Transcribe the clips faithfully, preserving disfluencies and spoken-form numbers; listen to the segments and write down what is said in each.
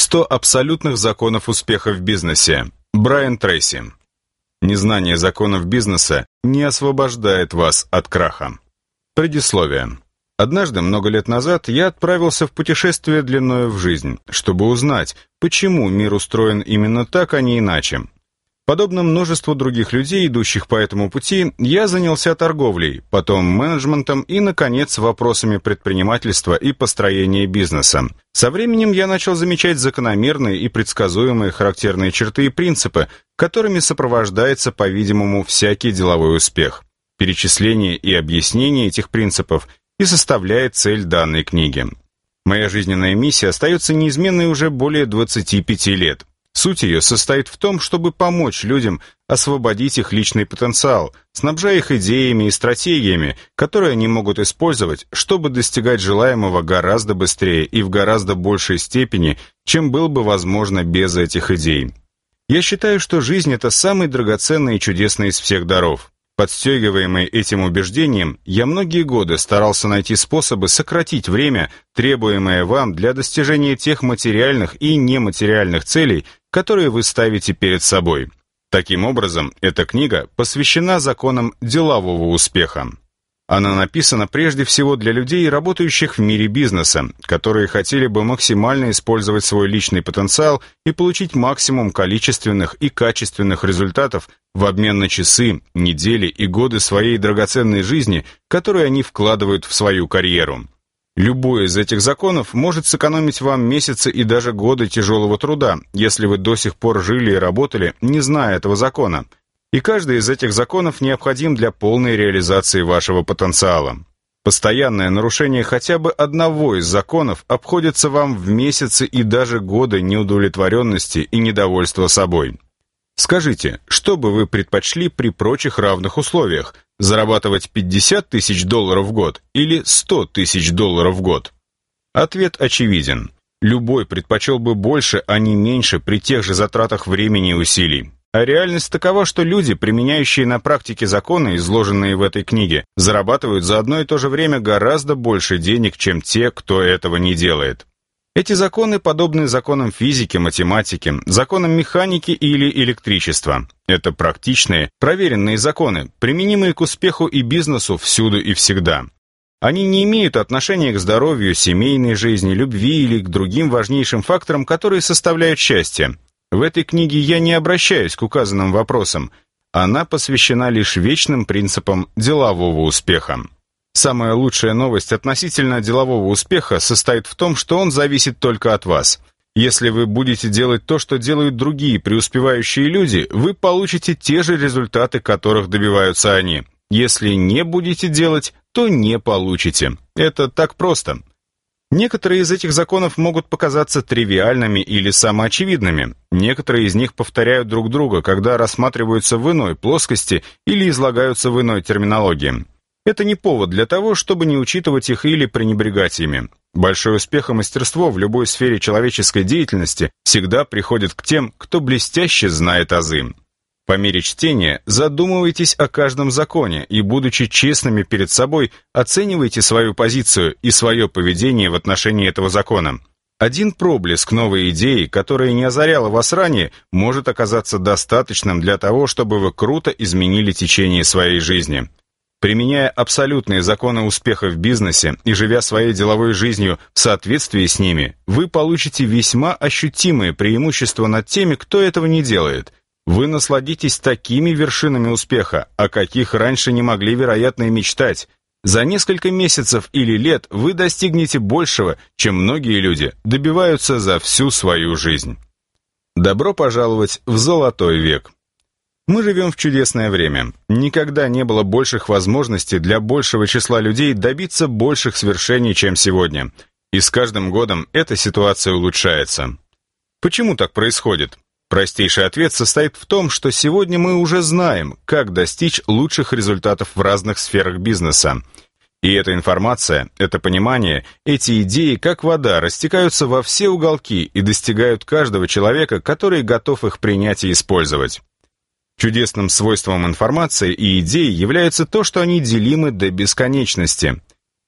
сто абсолютных законов успеха в бизнесе. Брайан Трейси. Незнание законов бизнеса не освобождает вас от краха. Предисловие. Однажды, много лет назад, я отправился в путешествие длиною в жизнь, чтобы узнать, почему мир устроен именно так, а не иначе. Подобно множеству других людей, идущих по этому пути, я занялся торговлей, потом менеджментом и, наконец, вопросами предпринимательства и построения бизнеса. Со временем я начал замечать закономерные и предсказуемые характерные черты и принципы, которыми сопровождается, по-видимому, всякий деловой успех. Перечисление и объяснение этих принципов и составляет цель данной книги. Моя жизненная миссия остается неизменной уже более двадцати пяти лет. Суть ее состоит в том, чтобы помочь людям освободить их личный потенциал, снабжая их идеями и стратегиями, которые они могут использовать, чтобы достигать желаемого гораздо быстрее и в гораздо большей степени, чем было бы возможно без этих идей. Я считаю, что жизнь — это самый драгоценный и чудесный из всех даров. Подстегиваемый этим убеждением, я многие годы старался найти способы сократить время, требуемое вам для достижения тех материальных и нематериальных целей, которые вы ставите перед собой. Таким образом, эта книга посвящена законам делового успеха. Она написана прежде всего для людей, работающих в мире бизнеса, которые хотели бы максимально использовать свой личный потенциал и получить максимум количественных и качественных результатов в обмен на часы, недели и годы своей драгоценной жизни, которые они вкладывают в свою карьеру. Любой из этих законов может сэкономить вам месяцы и даже годы тяжелого труда, если вы до сих пор жили и работали, не зная этого закона. И каждый из этих законов необходим для полной реализации вашего потенциала. Постоянное нарушение хотя бы одного из законов обходится вам в месяцы и даже годы неудовлетворенности и недовольства собой. Скажите, что бы вы предпочли при прочих равных условиях? Зарабатывать пятьдесят тысяч долларов в год или сто тысяч долларов в год? Ответ очевиден. Любой предпочел бы больше, а не меньше при тех же затратах времени и усилий. А реальность такова, что люди, применяющие на практике законы, изложенные в этой книге, зарабатывают за одно и то же время гораздо больше денег, чем те, кто этого не делает. Эти законы подобны законам физики, математики, законам механики или электричества. Это практичные, проверенные законы, применимые к успеху и бизнесу всюду и всегда. Они не имеют отношения к здоровью, семейной жизни, любви или к другим важнейшим факторам, которые составляют счастье. В этой книге я не обращаюсь к указанным вопросам. Она посвящена лишь вечным принципам делового успеха. Самая лучшая новость относительно делового успеха состоит в том, что он зависит только от вас. Если вы будете делать то, что делают другие преуспевающие люди, вы получите те же результаты, которых добиваются они. Если не будете делать, то не получите. Это так просто. Некоторые из этих законов могут показаться тривиальными или самоочевидными. Некоторые из них повторяют друг друга, когда рассматриваются в иной плоскости или излагаются в иной терминологии. Это не повод для того, чтобы не учитывать их или пренебрегать ими. Большой успех и мастерство в любой сфере человеческой деятельности всегда приходит к тем, кто блестяще знает азы. По мере чтения задумывайтесь о каждом законе и, будучи честными перед собой, оценивайте свою позицию и свое поведение в отношении этого закона. Один проблеск новой идеи, которая не озаряла вас ранее, может оказаться достаточным для того, чтобы вы круто изменили течение своей жизни. Применяя абсолютные законы успеха в бизнесе и живя своей деловой жизнью в соответствии с ними, вы получите весьма ощутимые преимущества над теми, кто этого не делает. Вы насладитесь такими вершинами успеха, о каких раньше не могли, вероятно, и мечтать. За несколько месяцев или лет вы достигнете большего, чем многие люди добиваются за всю свою жизнь. Добро пожаловать в золотой век. Мы живем в чудесное время. Никогда не было больших возможностей для большего числа людей добиться больших свершений, чем сегодня. И с каждым годом эта ситуация улучшается. Почему так происходит? Простейший ответ состоит в том, что сегодня мы уже знаем, как достичь лучших результатов в разных сферах бизнеса. И эта информация, это понимание, эти идеи, как вода, растекаются во все уголки и достигают каждого человека, который готов их принять и использовать. Чудесным свойством информации и идей является то, что они делимы до бесконечности.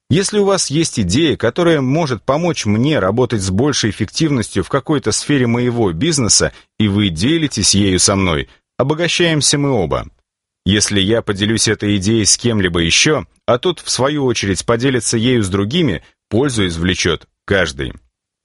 Если у вас есть идея, которая может помочь мне работать с большей эффективностью в какой-то сфере моего бизнеса, и вы делитесь ею со мной, обогащаемся мы оба. Если я поделюсь этой идеей с кем-либо еще, а тот, в свою очередь, поделится ею с другими, пользу извлечет каждый.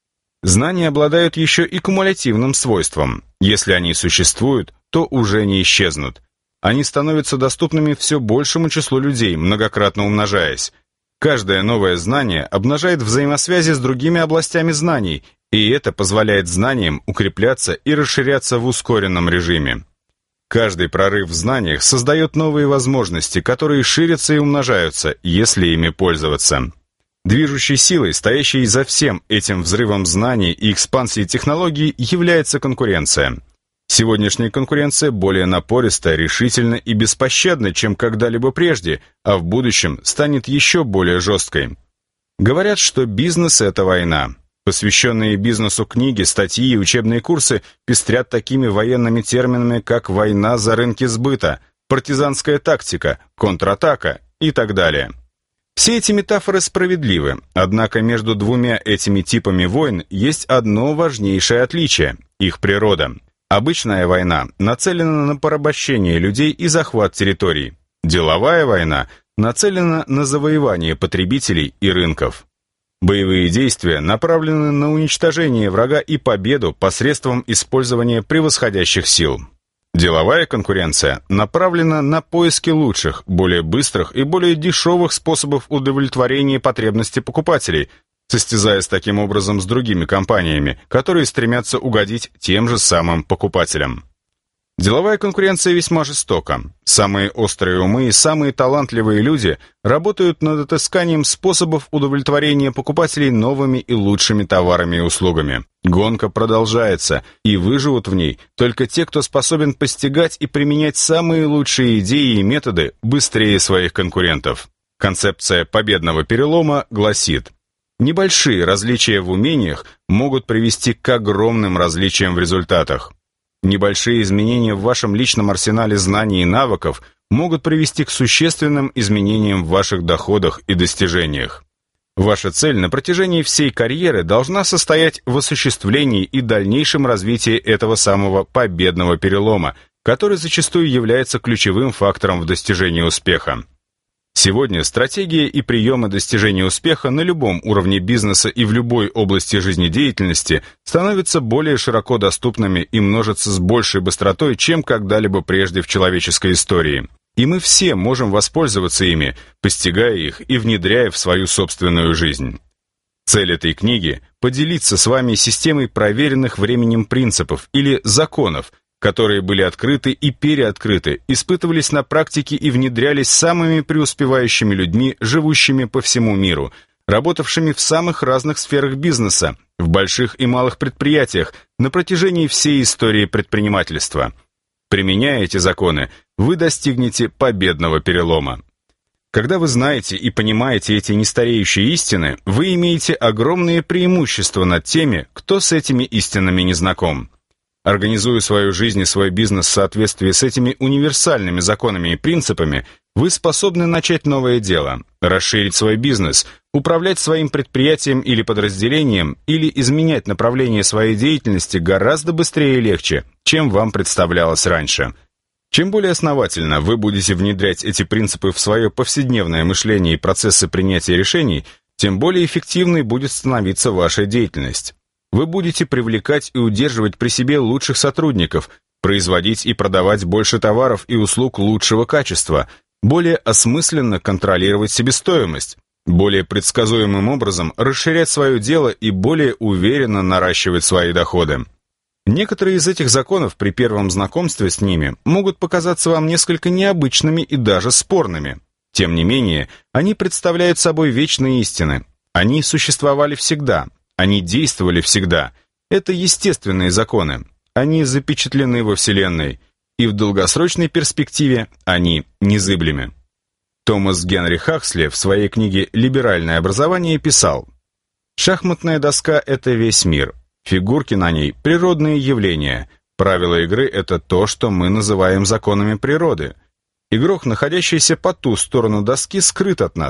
Знания обладают еще и кумулятивным свойством. Если они существуют, то уже не исчезнут. Они становятся доступными все большему числу людей, многократно умножаясь. Каждое новое знание обнажает взаимосвязи с другими областями знаний, и это позволяет знаниям укрепляться и расширяться в ускоренном режиме. Каждый прорыв в знаниях создает новые возможности, которые ширятся и умножаются, если ими пользоваться. Движущей силой, стоящей за всем этим взрывом знаний и экспансией технологий, является конкуренция. Сегодняшняя конкуренция более напористая, решительна и беспощадна, чем когда-либо прежде, а в будущем станет еще более жесткой. Говорят, что бизнес — это война. Посвященные бизнесу книги, статьи и учебные курсы пестрят такими военными терминами, как «война за рынки сбыта», «партизанская тактика», «контратака» и так далее. Все эти метафоры справедливы, однако между двумя этими типами войн есть одно важнейшее отличие — их природа. Обычная война нацелена на порабощение людей и захват территорий. Деловая война нацелена на завоевание потребителей и рынков. Боевые действия направлены на уничтожение врага и победу посредством использования превосходящих сил. Деловая конкуренция направлена на поиски лучших, более быстрых и более дешевых способов удовлетворения потребностей покупателей, состязаясь таким образом с другими компаниями, которые стремятся угодить тем же самым покупателям. Деловая конкуренция весьма жестока. Самые острые умы и самые талантливые люди работают над отысканием способов удовлетворения покупателей новыми и лучшими товарами и услугами. Гонка продолжается, и выживут в ней только те, кто способен постигать и применять самые лучшие идеи и методы быстрее своих конкурентов. Концепция победного перелома гласит: небольшие различия в умениях могут привести к огромным различиям в результатах. Небольшие изменения в вашем личном арсенале знаний и навыков могут привести к существенным изменениям в ваших доходах и достижениях. Ваша цель на протяжении всей карьеры должна состоять в осуществлении и дальнейшем развитии этого самого победного перелома, который зачастую является ключевым фактором в достижении успеха. Сегодня стратегии и приемы достижения успеха на любом уровне бизнеса и в любой области жизнедеятельности становятся более широко доступными и множатся с большей быстротой, чем когда-либо прежде в человеческой истории. И мы все можем воспользоваться ими, постигая их и внедряя в свою собственную жизнь. Цель этой книги — поделиться с вами системой проверенных временем принципов или законов, которые были открыты и переоткрыты, испытывались на практике и внедрялись самыми преуспевающими людьми, живущими по всему миру, работавшими в самых разных сферах бизнеса, в больших и малых предприятиях на протяжении всей истории предпринимательства. Применяя эти законы, вы достигнете победного перелома. Когда вы знаете и понимаете эти нестареющие истины, вы имеете огромные преимущества над теми, кто с этими истинами не знаком. Организуя свою жизнь и свой бизнес в соответствии с этими универсальными законами и принципами, вы способны начать новое дело, расширить свой бизнес, управлять своим предприятием или подразделением или изменять направление своей деятельности гораздо быстрее и легче, чем вам представлялось раньше. Чем более основательно вы будете внедрять эти принципы в свое повседневное мышление и процессы принятия решений, тем более эффективной будет становиться ваша деятельность. Вы будете привлекать и удерживать при себе лучших сотрудников, производить и продавать больше товаров и услуг лучшего качества, более осмысленно контролировать себестоимость, более предсказуемым образом расширять свое дело и более уверенно наращивать свои доходы. Некоторые из этих законов при первом знакомстве с ними могут показаться вам несколько необычными и даже спорными. Тем не менее, они представляют собой вечные истины. Они существовали всегда. Они действовали всегда. Это естественные законы. Они запечатлены во Вселенной. И в долгосрочной перспективе они незыблемы. Томас Генри Хаксли в своей книге «Либеральное образование» писал: «Шахматная доска — это весь мир. Фигурки на ней — природные явления. Правила игры — это то, что мы называем законами природы. Игрок, находящийся по ту сторону доски, скрыт от нас.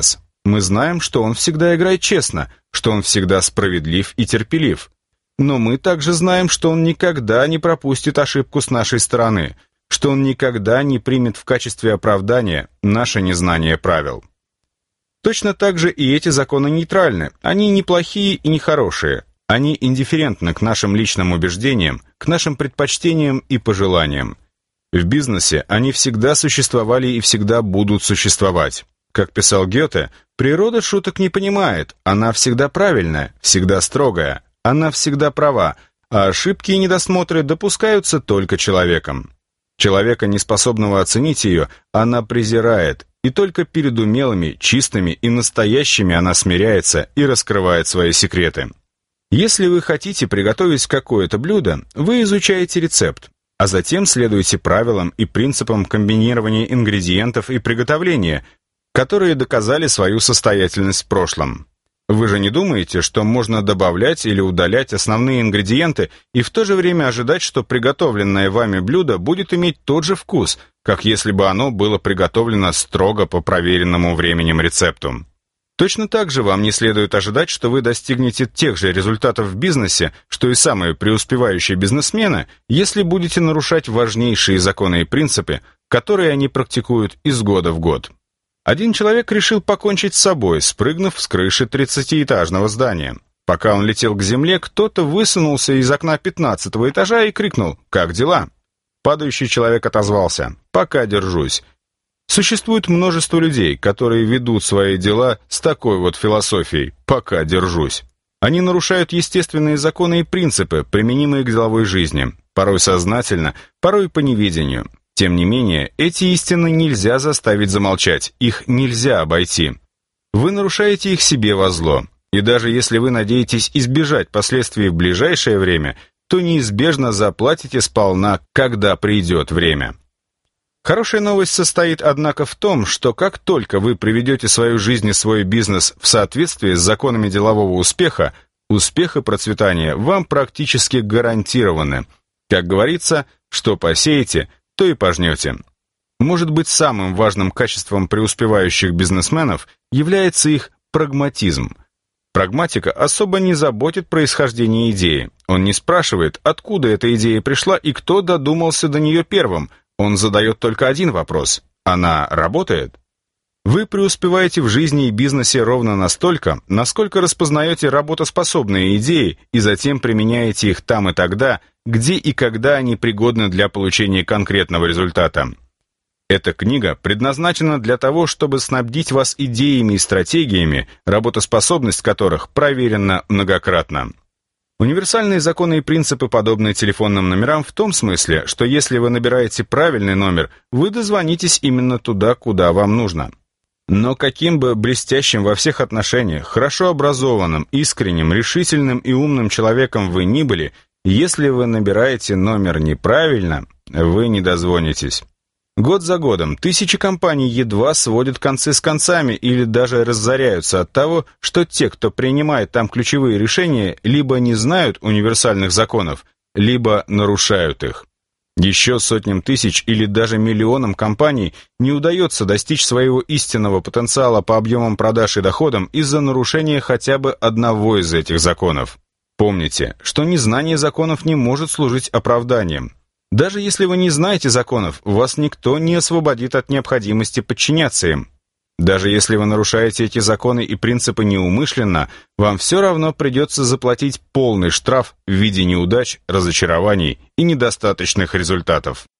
Мы знаем, что он всегда играет честно, что он всегда справедлив и терпелив. Но мы также знаем, что он никогда не пропустит ошибку с нашей стороны, что он никогда не примет в качестве оправдания наше незнание правил. Точно так же и эти законы нейтральны, они не плохие и не хорошие, они индифферентны к нашим личным убеждениям, к нашим предпочтениям и пожеланиям. В бизнесе они всегда существовали и всегда будут существовать. Как писал Гёте, природа шуток не понимает, она всегда правильная, всегда строгая, она всегда права, а ошибки и недосмотры допускаются только человеком. Человека, неспособного оценить ее, она презирает, и только перед умелыми, чистыми и настоящими она смиряется и раскрывает свои секреты. Если вы хотите приготовить какое-то блюдо, вы изучаете рецепт, а затем следуете правилам и принципам комбинирования ингредиентов и приготовления, которые доказали свою состоятельность в прошлом. Вы же не думаете, что можно добавлять или удалять основные ингредиенты и в то же время ожидать, что приготовленное вами блюдо будет иметь тот же вкус, как если бы оно было приготовлено строго по проверенному временем рецепту. Точно так же вам не следует ожидать, что вы достигнете тех же результатов в бизнесе, что и самые преуспевающие бизнесмены, если будете нарушать важнейшие законы и принципы, которые они практикуют из года в год. Один человек решил покончить с собой, спрыгнув с крыши тридцатиэтажного здания. Пока он летел к земле, кто-то высунулся из окна пятнадцатого этажа и крикнул «Как дела?». Падающий человек отозвался «Пока держусь». Существует множество людей, которые ведут свои дела с такой вот философией «пока держусь». Они нарушают естественные законы и принципы, применимые к деловой жизни, порой сознательно, порой по неведению. Тем не менее, эти истины нельзя заставить замолчать, их нельзя обойти. Вы нарушаете их себе во зло, и даже если вы надеетесь избежать последствий в ближайшее время, то неизбежно заплатите сполна, когда придет время. Хорошая новость состоит, однако, в том, что как только вы приведете свою жизнь и свой бизнес в соответствии с законами делового успеха, успех и процветание вам практически гарантированы. Как говорится, что посеете, то и пожнете. Может быть, самым важным качеством преуспевающих бизнесменов является их прагматизм. Прагматика особо не заботит происхождение идеи. Он не спрашивает, откуда эта идея пришла и кто додумался до нее первым. Он задает только один вопрос: она работает? Вы преуспеваете в жизни и бизнесе ровно настолько, насколько распознаете работоспособные идеи и затем применяете их там и тогда, где и когда они пригодны для получения конкретного результата. Эта книга предназначена для того, чтобы снабдить вас идеями и стратегиями, работоспособность которых проверена многократно. Универсальные законы и принципы подобны телефонным номерам в том смысле, что если вы набираете правильный номер, вы дозвонитесь именно туда, куда вам нужно. Но каким бы блестящим во всех отношениях, хорошо образованным, искренним, решительным и умным человеком вы ни были, если вы набираете номер неправильно, вы не дозвонитесь. Год за годом тысячи компаний едва сводят концы с концами или даже разоряются от того, что те, кто принимает там ключевые решения, либо не знают универсальных законов, либо нарушают их. Еще сотням тысяч или даже миллионам компаний не удается достичь своего истинного потенциала по объемам продаж и доходам из-за нарушения хотя бы одного из этих законов. Помните, что незнание законов не может служить оправданием. Даже если вы не знаете законов, вас никто не освободит от необходимости подчиняться им. Даже если вы нарушаете эти законы и принципы неумышленно, вам все равно придется заплатить полный штраф в виде неудач, разочарований и недостаточных результатов.